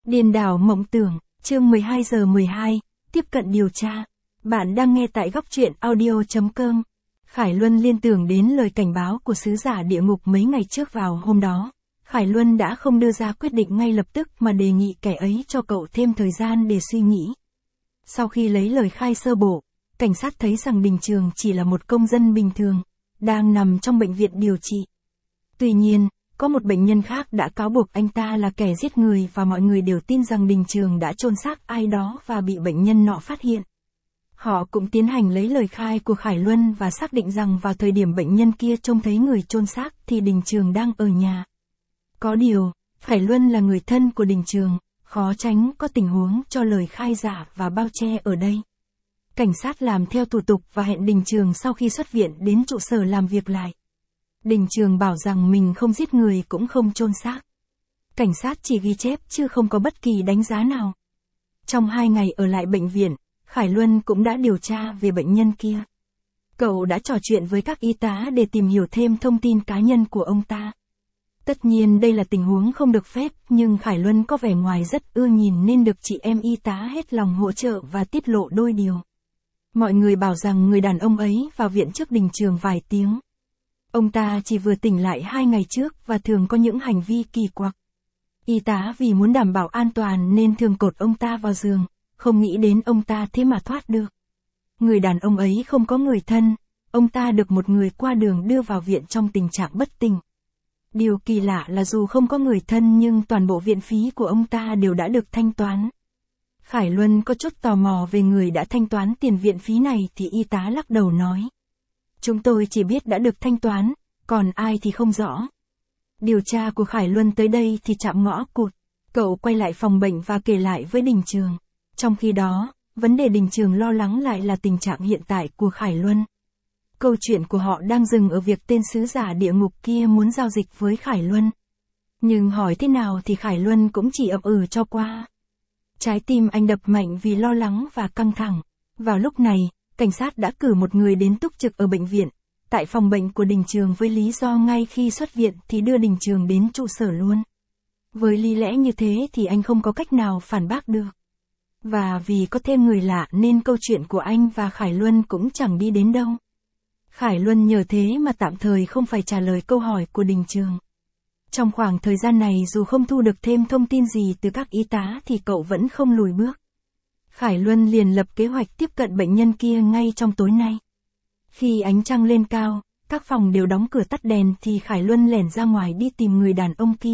Điên đảo mộng tưởng, chương 12 giờ 12, tiếp cận điều tra. Bạn đang nghe tại góc truyện audio.com. Khải Luân liên tưởng đến lời cảnh báo của sứ giả địa ngục mấy ngày trước vào hôm đó. Khải Luân đã không đưa ra quyết định ngay lập tức mà đề nghị kẻ ấy cho cậu thêm thời gian để suy nghĩ. Sau khi lấy lời khai sơ bộ, cảnh sát thấy rằng Đình Trường chỉ là một công dân bình thường, đang nằm trong bệnh viện điều trị. Tuy nhiên, có một bệnh nhân khác đã cáo buộc anh ta là kẻ giết người và mọi người đều tin rằng Đình Trường đã chôn xác ai đó và bị bệnh nhân nọ phát hiện. Họ cũng tiến hành lấy lời khai của Khải Luân và xác định rằng vào thời điểm bệnh nhân kia trông thấy người chôn xác thì Đình Trường đang ở nhà. Có điều, Khải Luân là người thân của Đình Trường, khó tránh có tình huống cho lời khai giả và bao che ở đây. Cảnh sát làm theo thủ tục và hẹn Đình Trường sau khi xuất viện đến trụ sở làm việc lại. Đình Trường bảo rằng mình không giết người cũng không chôn xác. Cảnh sát chỉ ghi chép chứ không có bất kỳ đánh giá nào. Trong 2 ngày ở lại bệnh viện, Khải Luân cũng đã điều tra về bệnh nhân kia. Cậu đã trò chuyện với các y tá để tìm hiểu thêm thông tin cá nhân của ông ta. Tất nhiên đây là tình huống không được phép, nhưng Khải Luân có vẻ ngoài rất ưa nhìn nên được chị em y tá hết lòng hỗ trợ và tiết lộ đôi điều. Mọi người bảo rằng người đàn ông ấy vào viện trước Đình Trường vài tiếng. Ông ta chỉ vừa tỉnh lại 2 ngày trước và thường có những hành vi kỳ quặc. Y tá vì muốn đảm bảo an toàn nên thường cột ông ta vào giường, không nghĩ đến ông ta thế mà thoát được. Người đàn ông ấy không có người thân, ông ta được một người qua đường đưa vào viện trong tình trạng bất tỉnh. Điều kỳ lạ là dù không có người thân nhưng toàn bộ viện phí của ông ta đều đã được thanh toán. Khải Luân có chút tò mò về người đã thanh toán tiền viện phí này thì y tá lắc đầu nói. Chúng tôi chỉ biết đã được thanh toán, còn ai thì không rõ. Điều tra của Khải Luân tới đây thì chạm ngõ cụt. Cậu quay lại phòng bệnh và kể lại với Đình Trường. Trong khi đó, vấn đề Đình Trường lo lắng lại là tình trạng hiện tại của Khải Luân. Câu chuyện của họ đang dừng ở việc tên sứ giả địa ngục kia muốn giao dịch với Khải Luân. Nhưng hỏi thế nào thì Khải Luân cũng chỉ ậm ừ cho qua. Trái tim anh đập mạnh vì lo lắng và căng thẳng. Vào lúc này, cảnh sát đã cử một người đến túc trực ở bệnh viện, tại phòng bệnh của Đình Trường với lý do ngay khi xuất viện thì đưa Đình Trường đến trụ sở luôn. Với lý lẽ như thế thì anh không có cách nào phản bác được. Và vì có thêm người lạ nên câu chuyện của anh và Khải Luân cũng chẳng đi đến đâu. Khải Luân nhờ thế mà tạm thời không phải trả lời câu hỏi của Đình Trường. Trong khoảng thời gian này dù không thu được thêm thông tin gì từ các y tá thì cậu vẫn không lùi bước. Khải Luân liền lập kế hoạch tiếp cận bệnh nhân kia ngay trong tối nay. Khi ánh trăng lên cao, các phòng đều đóng cửa tắt đèn thì Khải Luân lẻn ra ngoài đi tìm người đàn ông kia.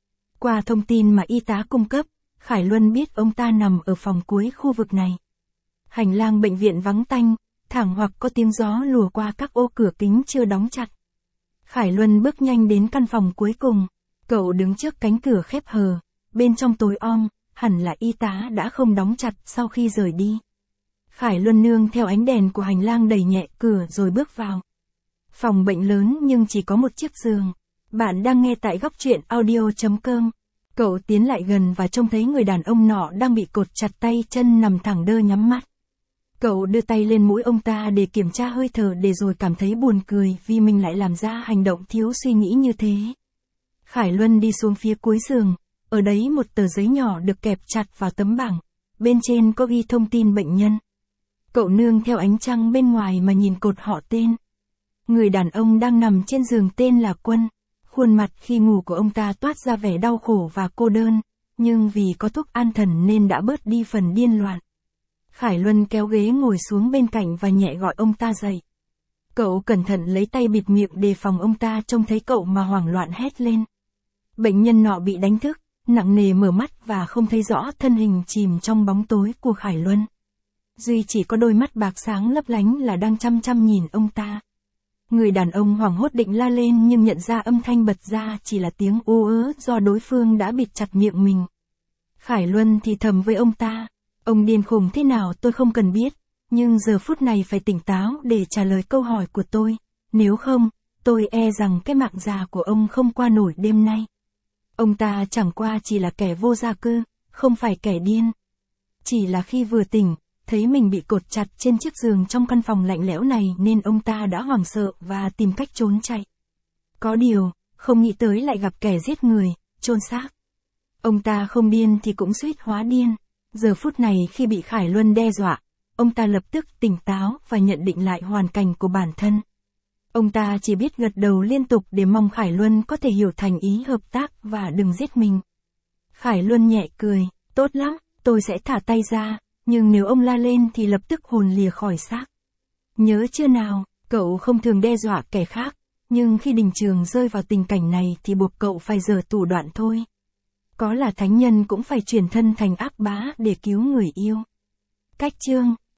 Qua thông tin mà y tá cung cấp, Khải Luân biết ông ta nằm ở phòng cuối khu vực này. Hành lang bệnh viện vắng tanh, thẳng hoặc có tiếng gió lùa qua các ô cửa kính chưa đóng chặt. Khải Luân bước nhanh đến căn phòng cuối cùng. Cậu đứng trước cánh cửa khép hờ, bên trong tối om, hẳn là y tá đã không đóng chặt sau khi rời đi. Khải Luân nương theo ánh đèn của hành lang đẩy nhẹ cửa rồi bước vào. Phòng bệnh lớn nhưng chỉ có một chiếc giường. Bạn đang nghe tại góc truyện audio.com. Cậu tiến lại gần và trông thấy người đàn ông nọ đang bị cột chặt tay chân nằm thẳng đơ nhắm mắt. Cậu đưa tay lên mũi ông ta để kiểm tra hơi thở để rồi cảm thấy buồn cười vì mình lại làm ra hành động thiếu suy nghĩ như thế. Khải Luân đi xuống phía cuối giường, ở đấy một tờ giấy nhỏ được kẹp chặt vào tấm bảng, bên trên có ghi thông tin bệnh nhân. Cậu nương theo ánh trăng bên ngoài mà nhìn cột họ tên. Người đàn ông đang nằm trên giường tên là Quân. Khuôn mặt khi ngủ của ông ta toát ra vẻ đau khổ và cô đơn, nhưng vì có thuốc an thần nên đã bớt đi phần điên loạn. Khải Luân kéo ghế ngồi xuống bên cạnh và nhẹ gọi ông ta dậy. Cậu cẩn thận lấy tay bịt miệng đề phòng ông ta trông thấy cậu mà hoảng loạn hét lên. Bệnh nhân nọ bị đánh thức, nặng nề mở mắt và không thấy rõ thân hình chìm trong bóng tối của Khải Luân. Duy chỉ có đôi mắt bạc sáng lấp lánh là đang chăm chăm nhìn ông ta. Người đàn ông hoảng hốt định la lên nhưng nhận ra âm thanh bật ra chỉ là tiếng ú ớ do đối phương đã bịt chặt miệng mình. Khải Luân thì thầm với ông ta, ông điên khùng thế nào tôi không cần biết, nhưng giờ phút này phải tỉnh táo để trả lời câu hỏi của tôi, nếu không, tôi e rằng cái mạng già của ông không qua nổi đêm nay. Ông ta chẳng qua chỉ là kẻ vô gia cư, không phải kẻ điên. Chỉ là khi vừa tỉnh, thấy mình bị cột chặt trên chiếc giường trong căn phòng lạnh lẽo này nên ông ta đã hoảng sợ và tìm cách trốn chạy. Có điều, không nghĩ tới lại gặp kẻ giết người, chôn xác. Ông ta không điên thì cũng suýt hóa điên. Giờ phút này khi bị Khải Luân đe dọa, ông ta lập tức tỉnh táo và nhận định lại hoàn cảnh của bản thân. Ông ta chỉ biết gật đầu liên tục để mong Khải Luân có thể hiểu thành ý hợp tác và đừng giết mình. Khải Luân nhẹ cười, tốt lắm, tôi sẽ thả tay ra, nhưng nếu ông la lên thì lập tức hồn lìa khỏi xác. Nhớ chưa nào, cậu không thường đe dọa kẻ khác, nhưng khi Đình Trường rơi vào tình cảnh này thì buộc cậu phải giở thủ đoạn thôi. Có là thánh nhân cũng phải chuyển thân thành ác bá để cứu người yêu. Cách chương